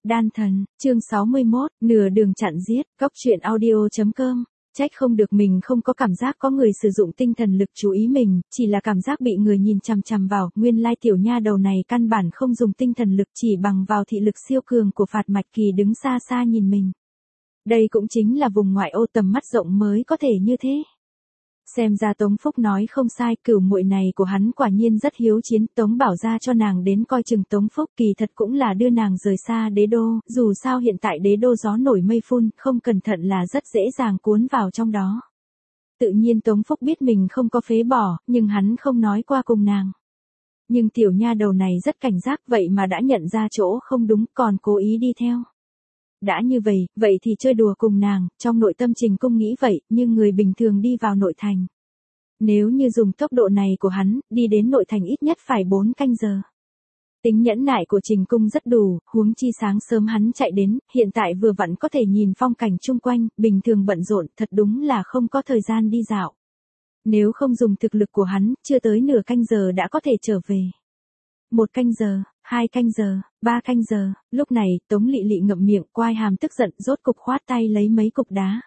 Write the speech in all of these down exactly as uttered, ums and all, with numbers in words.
Đan thần, chương sáu mươi mốt, nửa đường chặn giết, cốc truyện audio chấm com. Trách không được mình không có cảm giác có người sử dụng tinh thần lực chú ý mình, chỉ là cảm giác bị người nhìn chằm chằm vào, nguyên lai tiểu nha đầu này căn bản không dùng tinh thần lực chỉ bằng vào thị lực siêu cường của Phạt Mạch Kỳ đứng xa xa nhìn mình. Đây cũng chính là vùng ngoại ô tầm mắt rộng mới có thể như thế. Xem ra Tống Phúc nói không sai, cửu muội này của hắn quả nhiên rất hiếu chiến, Tống Bảo ra cho nàng đến coi chừng Tống Phúc, kỳ thật cũng là đưa nàng rời xa đế đô, dù sao hiện tại đế đô gió nổi mây phun, không cẩn thận là rất dễ dàng cuốn vào trong đó. Tự nhiên Tống Phúc biết mình không có phế bỏ, nhưng hắn không nói qua cùng nàng. Nhưng tiểu nha đầu này rất cảnh giác, vậy mà đã nhận ra chỗ không đúng, còn cố ý đi theo. Đã như vậy, vậy thì chơi đùa cùng nàng, trong nội tâm Trình Cung nghĩ vậy, nhưng người bình thường đi vào nội thành. Nếu như dùng tốc độ này của hắn, đi đến nội thành ít nhất phải bốn canh giờ. Tính nhẫn nại của Trình Cung rất đủ, huống chi sáng sớm hắn chạy đến, hiện tại vừa vặn có thể nhìn phong cảnh chung quanh, bình thường bận rộn, thật đúng là không có thời gian đi dạo. Nếu không dùng thực lực của hắn, chưa tới nửa canh giờ đã có thể trở về. Một canh giờ, hai canh giờ, ba canh giờ, lúc này, Tống Lị Lị ngậm miệng, quai hàm tức giận, rốt cục khoát tay lấy mấy cục đá.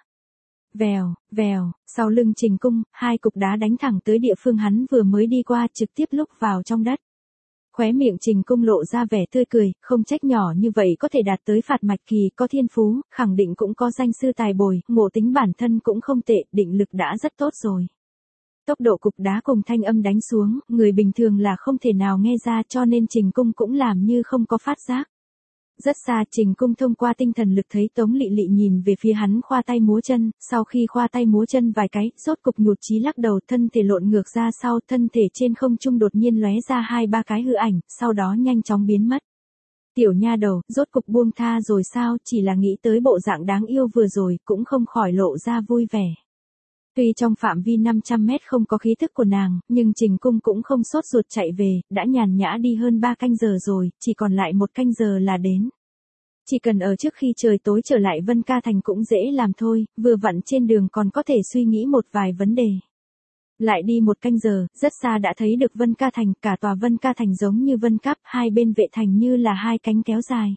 Vèo, vèo, sau lưng Trình Cung, hai cục đá đánh thẳng tới địa phương hắn vừa mới đi qua, trực tiếp lúc vào trong đất. Khóe miệng Trình Cung lộ ra vẻ tươi cười, không trách nhỏ như vậy có thể đạt tới Phạt Mạch Kỳ, có thiên phú, khẳng định cũng có danh sư tài bồi, ngộ tính bản thân cũng không tệ, định lực đã rất tốt rồi. Tốc độ cục đá cùng thanh âm đánh xuống, người bình thường là không thể nào nghe ra, cho nên Trình Cung cũng làm như không có phát giác. Rất xa Trình Cung thông qua tinh thần lực thấy Tống Lị Lị nhìn về phía hắn khoa tay múa chân, sau khi khoa tay múa chân vài cái, rốt cục nhụt chí lắc đầu, thân thể lộn ngược ra sau, thân thể trên không trung đột nhiên lóe ra hai ba cái hư ảnh, sau đó nhanh chóng biến mất. Tiểu nha đầu, rốt cục buông tha rồi sao, chỉ là nghĩ tới bộ dạng đáng yêu vừa rồi, cũng không khỏi lộ ra vui vẻ. Tuy trong phạm vi năm trăm mét không có khí thức của nàng, nhưng Trình Cung cũng không sốt ruột chạy về, đã nhàn nhã đi hơn ba canh giờ rồi, chỉ còn lại một canh giờ là đến. Chỉ cần ở trước khi trời tối trở lại Vân Ca Thành cũng dễ làm thôi, vừa vặn trên đường còn có thể suy nghĩ một vài vấn đề. Lại đi một canh giờ, rất xa đã thấy được Vân Ca Thành, cả tòa Vân Ca Thành giống như Vân Cáp, hai bên vệ thành như là hai cánh kéo dài.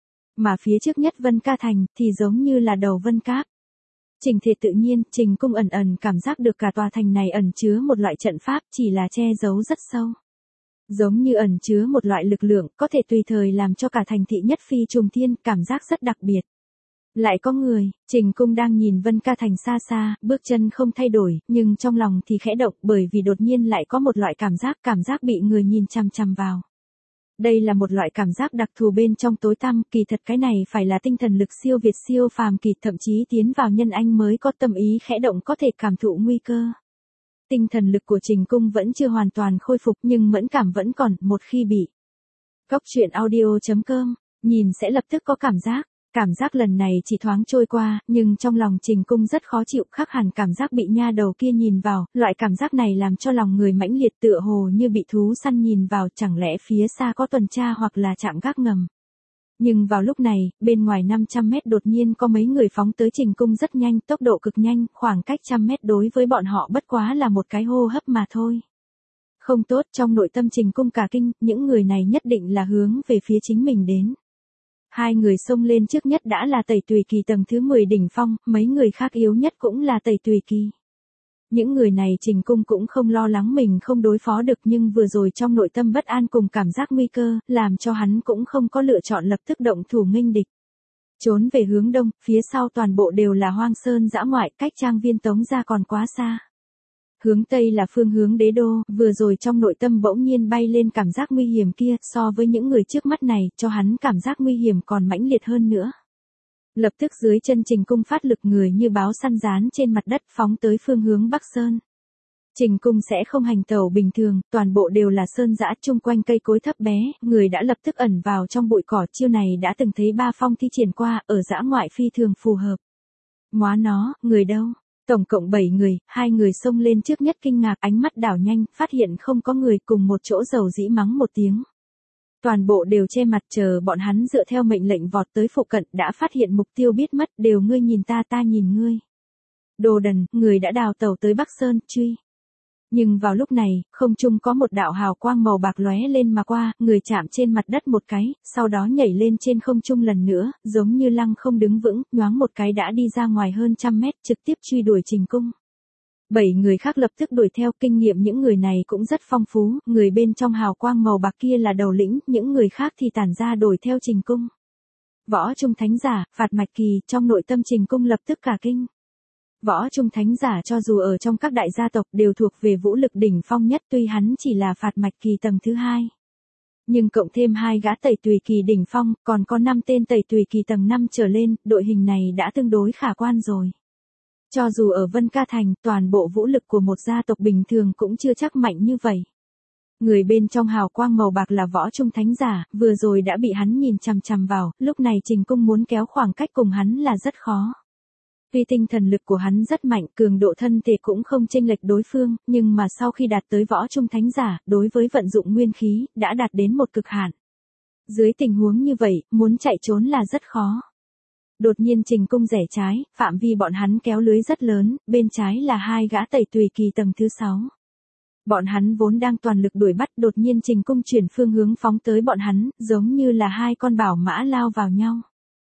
Mà phía trước nhất Vân Ca Thành thì giống như là đầu Vân Cáp. Trình Thiệt tự nhiên, Trình Cung ẩn ẩn cảm giác được cả tòa thành này ẩn chứa một loại trận pháp, chỉ là che giấu rất sâu. Giống như ẩn chứa một loại lực lượng, có thể tùy thời làm cho cả thành thị nhất phi trùng thiên, cảm giác rất đặc biệt. Lại có người, Trình Cung đang nhìn Vân Ca Thành xa xa, bước chân không thay đổi, nhưng trong lòng thì khẽ động, bởi vì đột nhiên lại có một loại cảm giác, cảm giác bị người nhìn chằm chằm vào. Đây là một loại cảm giác đặc thù bên trong tối tăm, kỳ thật cái này phải là tinh thần lực siêu việt siêu phàm kỳ, thậm chí tiến vào nhân anh mới có tâm ý khẽ động có thể cảm thụ nguy cơ. Tinh thần lực của Trình Cung vẫn chưa hoàn toàn khôi phục nhưng mẫn cảm vẫn còn, một khi bị. Cốc truyện audio chấm com, nhìn sẽ lập tức có cảm giác. Cảm giác lần này chỉ thoáng trôi qua, nhưng trong lòng Trình Cung rất khó chịu, khác hẳn cảm giác bị nha đầu kia nhìn vào, loại cảm giác này làm cho lòng người mãnh liệt tựa hồ như bị thú săn nhìn vào, chẳng lẽ phía xa có tuần tra hoặc là trạm gác ngầm. Nhưng vào lúc này, bên ngoài năm trăm mét đột nhiên có mấy người phóng tới Trình Cung rất nhanh, tốc độ cực nhanh, khoảng cách trăm mét đối với bọn họ bất quá là một cái hô hấp mà thôi. Không tốt, trong nội tâm Trình Cung cả kinh, những người này nhất định là hướng về phía chính mình đến. Hai người xông lên trước nhất đã là Tẩy Tùy Kỳ tầng thứ mười đỉnh phong, mấy người khác yếu nhất cũng là Tẩy Tùy Kỳ. Những người này Trình Cung cũng không lo lắng mình không đối phó được, nhưng vừa rồi trong nội tâm bất an cùng cảm giác nguy cơ, làm cho hắn cũng không có lựa chọn lập tức động thủ nghênh địch. Trốn về hướng đông, phía sau toàn bộ đều là hoang sơn dã ngoại, cách trang viên Tống gia còn quá xa. Hướng Tây là phương hướng đế đô, vừa rồi trong nội tâm bỗng nhiên bay lên cảm giác nguy hiểm kia, so với những người trước mắt này, cho hắn cảm giác nguy hiểm còn mãnh liệt hơn nữa. Lập tức dưới chân Trình Cung phát lực, người như báo săn rán trên mặt đất phóng tới phương hướng Bắc Sơn. Trình Cung sẽ không hành tẩu bình thường, toàn bộ đều là sơn dã, chung quanh cây cối thấp bé, người đã lập tức ẩn vào trong bụi cỏ, chiêu này đã từng thấy Ba Phong thi triển qua, ở dã ngoại phi thường phù hợp. Móa nó, người đâu? Tổng cộng bảy người, hai người xông lên trước nhất kinh ngạc, ánh mắt đảo nhanh, phát hiện không có người, cùng một chỗ dầu dĩ mắng một tiếng. Toàn bộ đều che mặt chờ bọn hắn dựa theo mệnh lệnh vọt tới phụ cận, đã phát hiện mục tiêu biết mất, đều ngươi nhìn ta ta nhìn ngươi. Đồ đần, người đã đào tẩu tới Bắc Sơn, truy. Nhưng vào lúc này, không trung có một đạo hào quang màu bạc lóe lên mà qua, người chạm trên mặt đất một cái, sau đó nhảy lên trên không trung lần nữa, giống như lăng không đứng vững, nhoáng một cái đã đi ra ngoài hơn trăm mét, trực tiếp truy đuổi Trình Cung. Bảy người khác lập tức đuổi theo, kinh nghiệm những người này cũng rất phong phú, người bên trong hào quang màu bạc kia là đầu lĩnh, những người khác thì tản ra đuổi theo Trình Cung. Võ Trung Thánh Giả, Phạt Mạch Kỳ, trong nội tâm Trình Cung lập tức cả kinh. Võ Trung Thánh Giả cho dù ở trong các đại gia tộc đều thuộc về vũ lực đỉnh phong nhất, tuy hắn chỉ là Phạt Mạch Kỳ tầng thứ hai. Nhưng cộng thêm hai gã Tẩy Tùy Kỳ đỉnh phong, còn có năm tên Tẩy Tùy Kỳ tầng năm trở lên, đội hình này đã tương đối khả quan rồi. Cho dù ở Vân Ca Thành, toàn bộ vũ lực của một gia tộc bình thường cũng chưa chắc mạnh như vậy. Người bên trong hào quang màu bạc là Võ Trung Thánh Giả, vừa rồi đã bị hắn nhìn chằm chằm vào, lúc này Trình Cung muốn kéo khoảng cách cùng hắn là rất khó. Tuy tinh thần lực của hắn rất mạnh, cường độ thân thể cũng không chênh lệch đối phương, nhưng mà sau khi đạt tới Võ Trung Thánh Giả, đối với vận dụng nguyên khí, đã đạt đến một cực hạn. Dưới tình huống như vậy, muốn chạy trốn là rất khó. Đột nhiên Trình Cung rẽ trái, phạm vi bọn hắn kéo lưới rất lớn, bên trái là hai gã Tẩy Tùy Kỳ tầng thứ sáu. Bọn hắn vốn đang toàn lực đuổi bắt, đột nhiên Trình Cung chuyển phương hướng phóng tới bọn hắn, giống như là hai con bảo mã lao vào nhau.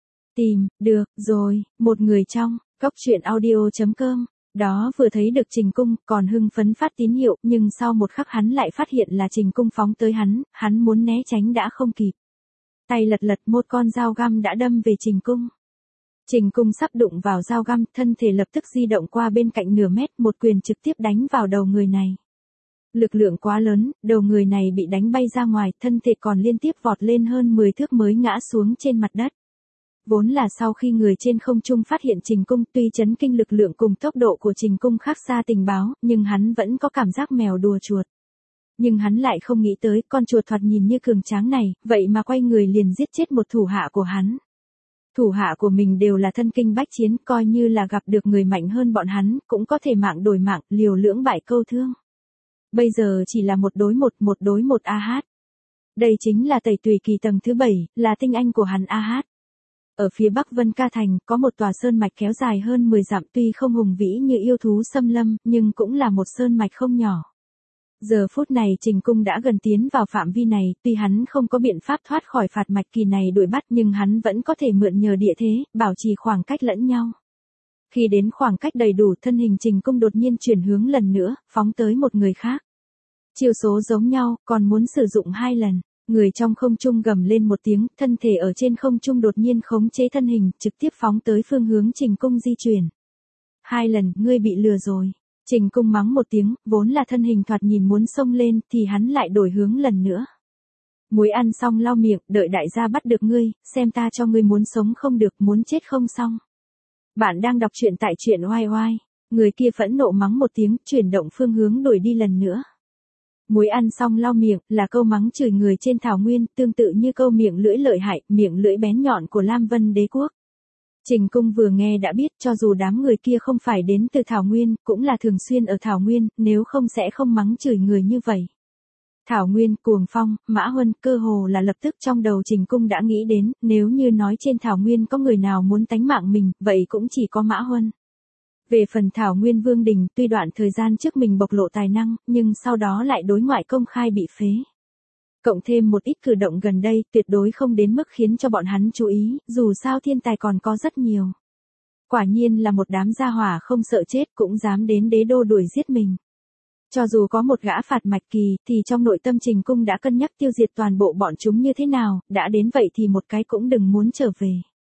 Tìm, được, rồi, một người trong, Cốc Truyện Audio chấm com, đó vừa thấy được Trình Cung, còn hưng phấn phát tín hiệu, nhưng sau một khắc hắn lại phát hiện là Trình Cung phóng tới hắn, hắn muốn né tránh đã không kịp. Tay lật lật, một con dao găm đã đâm về Trình Cung. Trình Cung sắp đụng vào dao găm, thân thể lập tức di động qua bên cạnh nửa mét, một quyền trực tiếp đánh vào đầu người này. Lực lượng quá lớn, đầu người này bị đánh bay ra ngoài, thân thể còn liên tiếp vọt lên hơn mười thước mới ngã xuống trên mặt đất. Vốn là sau khi người trên không trung phát hiện Trình Cung, tuy chấn kinh lực lượng cùng tốc độ của Trình Cung khác xa tình báo, nhưng hắn vẫn có cảm giác mèo đùa chuột. Nhưng hắn lại không nghĩ tới, con chuột thoạt nhìn như cường tráng này, vậy mà quay người liền giết chết một thủ hạ của hắn. Thủ hạ của mình đều là thân kinh bách chiến, coi như là gặp được người mạnh hơn bọn hắn, cũng có thể mạng đổi mạng, liều lưỡng bại câu thương. Bây giờ chỉ là một đối một, một đối một a hát. Đây chính là Tẩy Tùy Kỳ tầng thứ bảy, là tinh anh của hắn a hát. Ở phía bắc Vân Ca Thành, có một tòa sơn mạch kéo dài hơn mười dặm, tuy không hùng vĩ như yêu thú xâm lâm, nhưng cũng là một sơn mạch không nhỏ. Giờ phút này Trình Cung đã gần tiến vào phạm vi này, tuy hắn không có biện pháp thoát khỏi Phạt Mạch Kỳ này đuổi bắt, nhưng hắn vẫn có thể mượn nhờ địa thế, bảo trì khoảng cách lẫn nhau. Khi đến khoảng cách đầy đủ, thân hình Trình Cung đột nhiên chuyển hướng lần nữa, phóng tới một người khác. Chiêu số giống nhau, còn muốn sử dụng hai lần. Người trong không trung gầm lên một tiếng, thân thể ở trên không trung đột nhiên khống chế thân hình, trực tiếp phóng tới phương hướng Trình Cung di chuyển. Hai lần, ngươi bị lừa rồi. Trình Cung mắng một tiếng, vốn là thân hình thoạt nhìn muốn xông lên, thì hắn lại đổi hướng lần nữa. Muối ăn xong lau miệng, đợi đại gia bắt được ngươi, xem ta cho ngươi muốn sống không được, muốn chết không xong. Bạn đang đọc truyện tại truyện oai oai. Người kia phẫn nộ mắng một tiếng, chuyển động phương hướng đuổi đi lần nữa. Muối ăn xong lau miệng, là câu mắng chửi người trên thảo nguyên, tương tự như câu miệng lưỡi lợi hại, miệng lưỡi bén nhọn của Lam Vân Đế Quốc. Trình Cung vừa nghe đã biết, cho dù đám người kia không phải đến từ thảo nguyên, cũng là thường xuyên ở thảo nguyên, nếu không sẽ không mắng chửi người như vậy. Thảo nguyên, Cuồng Phong, Mã Huân, cơ hồ là lập tức trong đầu Trình Cung đã nghĩ đến, nếu như nói trên thảo nguyên có người nào muốn tánh mạng mình, vậy cũng chỉ có Mã Huân. Về phần Thảo Nguyên Vương Đình, tuy đoạn thời gian trước mình bộc lộ tài năng, nhưng sau đó lại đối ngoại công khai bị phế. Cộng thêm một ít cử động gần đây, tuyệt đối không đến mức khiến cho bọn hắn chú ý, dù sao thiên tài còn có rất nhiều. Quả nhiên là một đám gia hỏa không sợ chết cũng dám đến đế đô đuổi giết mình. Cho dù có một gã Phạt Mạch Kỳ, thì trong nội tâm Trình Cung đã cân nhắc tiêu diệt toàn bộ bọn chúng như thế nào, đã đến vậy thì một cái cũng đừng muốn trở về.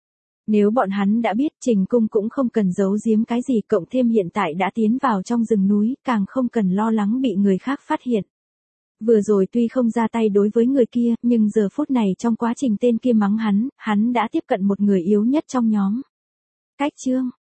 Nếu bọn hắn đã biết, Trình Cung cũng không cần giấu giếm cái gì, cộng thêm hiện tại đã tiến vào trong rừng núi, càng không cần lo lắng bị người khác phát hiện. Vừa rồi tuy không ra tay đối với người kia, nhưng giờ phút này trong quá trình tên kia mắng hắn, hắn đã tiếp cận một người yếu nhất trong nhóm. Cách chương